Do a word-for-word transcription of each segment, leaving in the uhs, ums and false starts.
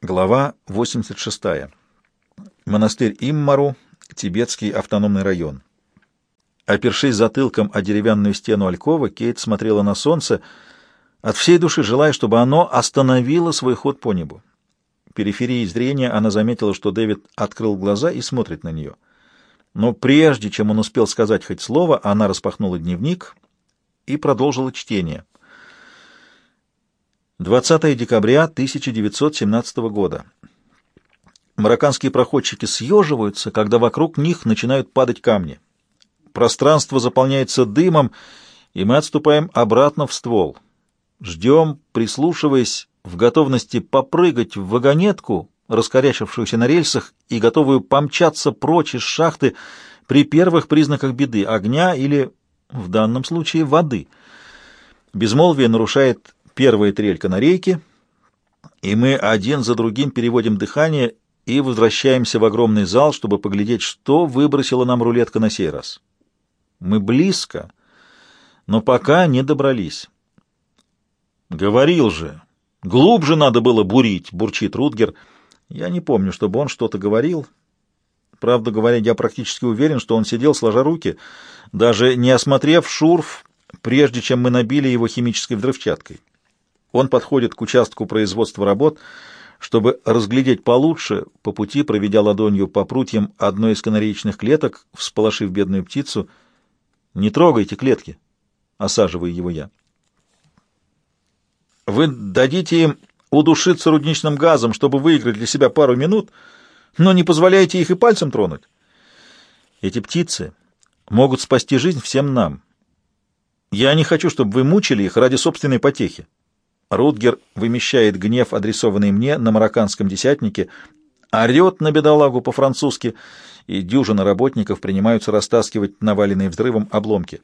Глава восемьдесят шестая. Монастырь Иммару, Тибетский автономный район. Опершись затылком о деревянную стену алькова, Кейт смотрела на солнце, от всей души желая, чтобы оно остановило свой ход по небу. Периферией зрения она заметила, что Дэвид открыл глаза и смотрит на нее. Но прежде чем он успел сказать хоть слово, она распахнула дневник и продолжила чтение. двадцатое декабря тысяча девятьсот семнадцатого года. Марокканские проходчики съеживаются, когда вокруг них начинают падать камни. Пространство заполняется дымом, и мы отступаем обратно в ствол. Ждем, прислушиваясь, в готовности попрыгать в вагонетку, раскорячившуюся на рельсах и готовую помчаться прочь из шахты при первых признаках беды, огня или, в данном случае, воды. Безмолвие нарушает первая трель канарейки, и мы один за другим переводим дыхание и возвращаемся в огромный зал, чтобы поглядеть, что выбросила нам рулетка на сей раз. Мы близко, но пока не добрались. «Говорил же, глубже надо было бурить», — бурчит Рутгер. Я не помню, чтобы он что-то говорил. Правда говоря, я практически уверен, что он сидел сложа руки, даже не осмотрев шурф, прежде чем мы набили его химической взрывчаткой. Он подходит к участку производства работ, чтобы разглядеть получше, по пути проведя ладонью по прутьям одной из канареечных клеток, всполошив бедную птицу. «Не трогайте клетки», — осаживаю его я. «Вы дадите им удушиться рудничным газом, чтобы выиграть для себя пару минут, но не позволяете их и пальцем тронуть. Эти птицы могут спасти жизнь всем нам. Я не хочу, чтобы вы мучили их ради собственной потехи». Рутгер вымещает гнев, адресованный мне, на марокканском десятнике, орет на бедолагу по-французски, и дюжина работников принимаются растаскивать наваленные взрывом обломки.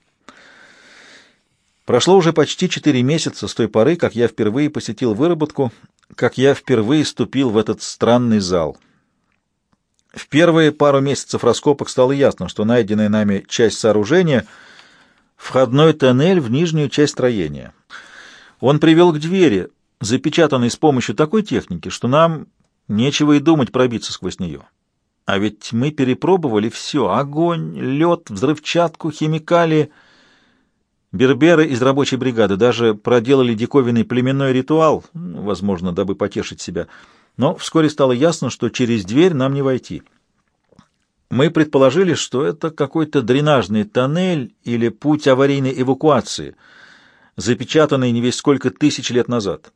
Прошло уже почти четыре месяца с той поры, как я впервые посетил выработку, как я впервые ступил в этот странный зал. В первые пару месяцев раскопок стало ясно, что найденная нами часть сооружения — входной тоннель в нижнюю часть строения. Он привел к двери, запечатанной с помощью такой техники, что нам нечего и думать пробиться сквозь нее. А ведь мы перепробовали все — огонь, лед, взрывчатку, химикалии. Берберы из рабочей бригады даже проделали диковинный племенной ритуал, возможно, дабы потешить себя, но вскоре стало ясно, что через дверь нам не войти. Мы предположили, что это какой-то дренажный тоннель или путь аварийной эвакуации, запечатанный не весь сколько тысяч лет назад.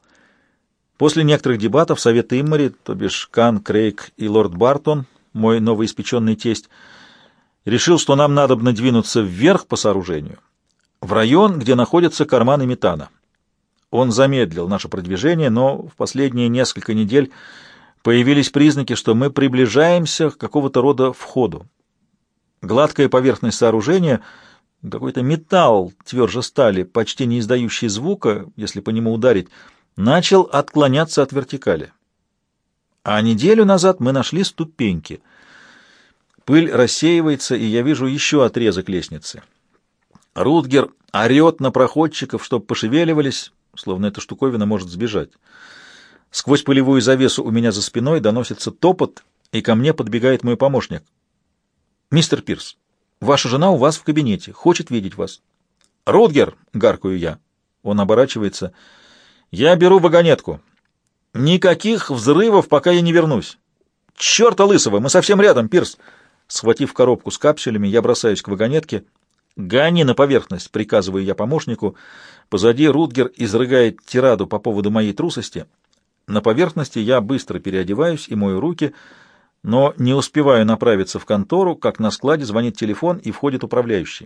После некоторых дебатов Совет Иммари, то бишь Кан, Крейг и лорд Бартон, мой новоиспеченный тесть, решил, что нам надо надвинуться вверх по сооружению, в район, где находятся карманы метана. Он замедлил наше продвижение, но в последние несколько недель появились признаки, что мы приближаемся к какого-то рода входу. Гладкая поверхность сооружения, какой-то металл тверже стали, почти не издающий звука, если по нему ударить, начал отклоняться от вертикали. А неделю назад мы нашли ступеньки. Пыль рассеивается, и я вижу еще отрезок лестницы. Рутгер орет на проходчиков, чтоб пошевеливались, словно эта штуковина может сбежать. Сквозь пылевую завесу у меня за спиной доносится топот, и ко мне подбегает мой помощник. «Мистер Пирс, ваша жена у вас в кабинете, хочет видеть вас». «Рутгер!» — гаркаю я. Он оборачивается. «Я беру вагонетку. Никаких взрывов, пока я не вернусь». «Черта лысого! Мы совсем рядом, Пирс!» Схватив коробку с капсулями, я бросаюсь к вагонетке. «Гони на поверхность!» — приказываю я помощнику. Позади Рутгер изрыгает тираду по поводу моей трусости. На поверхности я быстро переодеваюсь и мою руки, но не успеваю направиться в контору, как на складе звонит телефон и входит управляющий.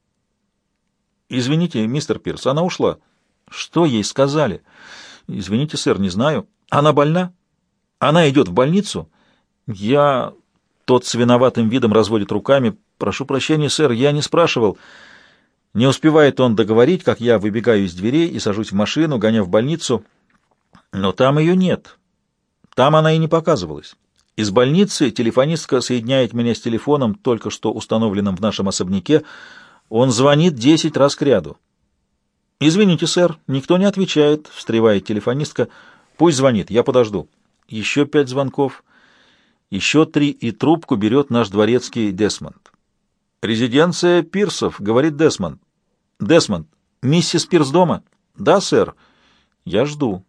«Извините, мистер Пирс, она ушла». «Что ей сказали?» «Извините, сэр, не знаю». «Она больна?» «Она идет в больницу?» «Я...» Тот с виноватым видом разводит руками. «Прошу прощения, сэр, я не спрашивал». Не успевает он договорить, как я выбегаю из дверей и сажусь в машину, гоня в больницу. Но там ее нет. Там она и не показывалась. Из больницы телефонистка соединяет меня с телефоном, только что установленным в нашем особняке. Он звонит десять раз кряду. «Извините, сэр, никто не отвечает», — встревает телефонистка. «Пусть звонит, я подожду». Еще пять звонков. Еще три, и трубку берет наш дворецкий Десмонд. «Резиденция Пирсов», — говорит Десмонд. «Десмонд, миссис Пирс дома?» «Да, сэр». «Я жду».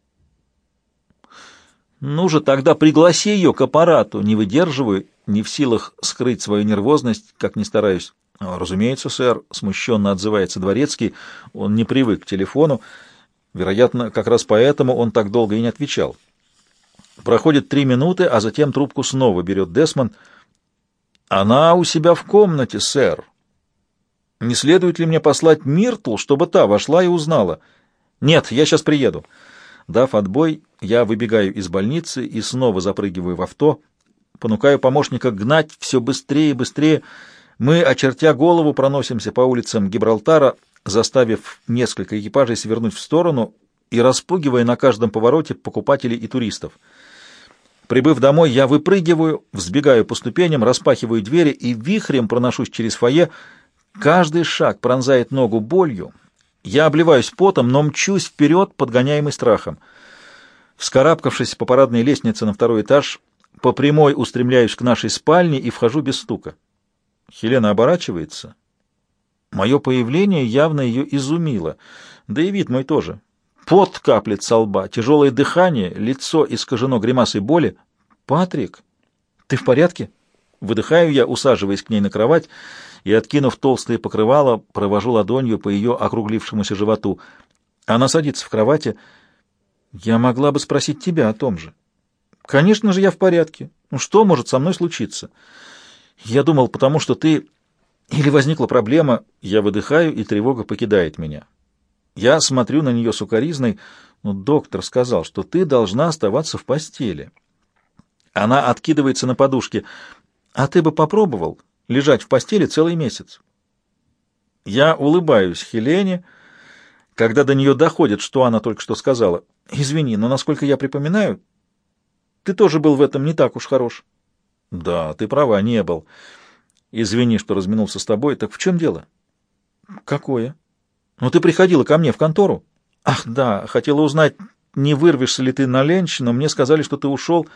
«Ну же, тогда пригласи ее к аппарату». Не выдерживаю, не в силах скрыть свою нервозность, как ни стараюсь. «Разумеется, сэр», — смущенно отзывается дворецкий. Он не привык к телефону. Вероятно, как раз поэтому он так долго и не отвечал. Проходит три минуты, а затем трубку снова берет Десмонд. «Она у себя в комнате, сэр. Не следует ли мне послать Миртл, чтобы та вошла и узнала?» «Нет, я сейчас приеду». Дав отбой, я выбегаю из больницы и снова запрыгиваю в авто, понукаю помощника гнать все быстрее и быстрее. Мы, очертя голову, проносимся по улицам Гибралтара, заставив несколько экипажей свернуть в сторону и распугивая на каждом повороте покупателей и туристов. Прибыв домой, я выпрыгиваю, взбегаю по ступеням, распахиваю двери и вихрем проношусь через фойе. Каждый шаг пронзает ногу болью. Я обливаюсь потом, но мчусь вперед, подгоняемый страхом. Вскарабкавшись по парадной лестнице на второй этаж, по прямой устремляюсь к нашей спальне и вхожу без стука. Хелена оборачивается. Мое появление явно ее изумило, да и вид мой тоже. Пот каплет со лба, тяжелое дыхание, лицо искажено гримасой боли. «Патрик, ты в порядке?» Выдыхаю я, усаживаясь к ней на кровать, и, откинув толстое покрывало, провожу ладонью по ее округлившемуся животу. Она садится в кровати. «Я могла бы спросить тебя о том же». «Конечно же, я в порядке. Ну что может со мной случиться?» «Я думал, потому что ты...» «Или возникла проблема...» Я выдыхаю, и тревога покидает меня. Я смотрю на нее с укоризной. «Ну, доктор сказал, что ты должна оставаться в постели». Она откидывается на подушке. «А ты бы попробовал лежать в постели целый месяц?» Я улыбаюсь Хелене, когда до нее доходит, что она только что сказала. «Извини, но, насколько я припоминаю, ты тоже был в этом не так уж хорош». «Да, ты права, не был. Извини, что разминулся с тобой. Так в чем дело?» «Какое?» «Ну, ты приходила ко мне в контору». «Ах, да, хотела узнать, не вырвешься ли ты на ленч, но мне сказали, что ты ушел».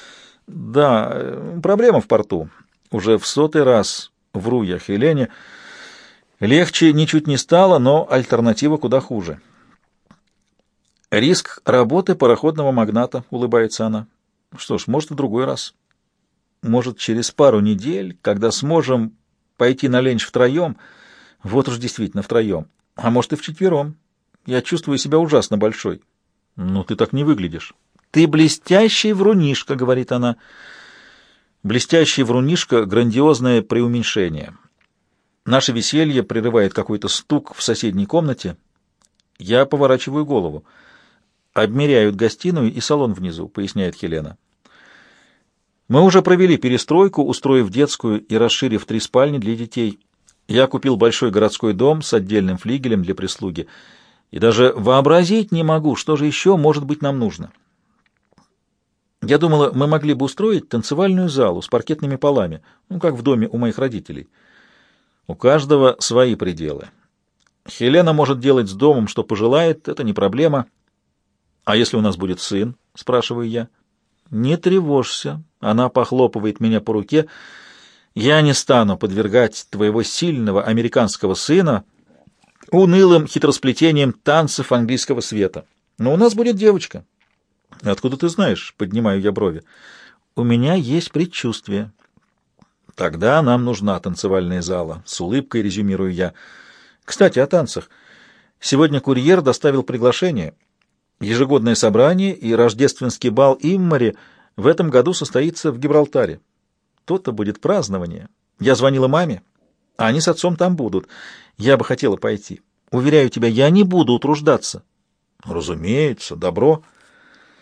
«Да, проблема в порту». Уже в сотый раз вру я Хелене. Легче ничуть не стало, но альтернатива куда хуже. «Риск работы пароходного магната», — улыбается она. «Что ж, может, в другой раз. Может, через пару недель, когда сможем пойти на ленч втроем. Вот уж действительно втроем. А может, и вчетвером. Я чувствую себя ужасно большой». «Ну, ты так не выглядишь». «Ты блестящий врунишка», — говорит она. Блестящий врунишка — грандиозное преуменьшение. Наше веселье прерывает какой-то стук в соседней комнате. Я поворачиваю голову. «Обмеряют гостиную и салон внизу», — поясняет Хелена. «Мы уже провели перестройку, устроив детскую и расширив три спальни для детей. Я купил большой городской дом с отдельным флигелем для прислуги. И даже вообразить не могу, что же еще, может быть, нам нужно. Я думала, мы могли бы устроить танцевальную залу с паркетными полами, ну, как в доме у моих родителей. У каждого свои пределы. Хелена может делать с домом, что пожелает, это не проблема. А если у нас будет сын?» — спрашиваю я. «Не тревожься», — она похлопывает меня по руке. «Я не стану подвергать твоего сильного американского сына унылым хитросплетением танцев английского света. Но у нас будет девочка». «Откуда ты знаешь?» — поднимаю я брови. «У меня есть предчувствие». «Тогда нам нужна танцевальная зала», — с улыбкой резюмирую я. «Кстати, о танцах. Сегодня курьер доставил приглашение. Ежегодное собрание и рождественский бал Иммари в этом году состоится в Гибралтаре. То-то будет празднование. Я звонила маме, а они с отцом там будут. Я бы хотела пойти. Уверяю тебя, я не буду утруждаться». «Разумеется, добро».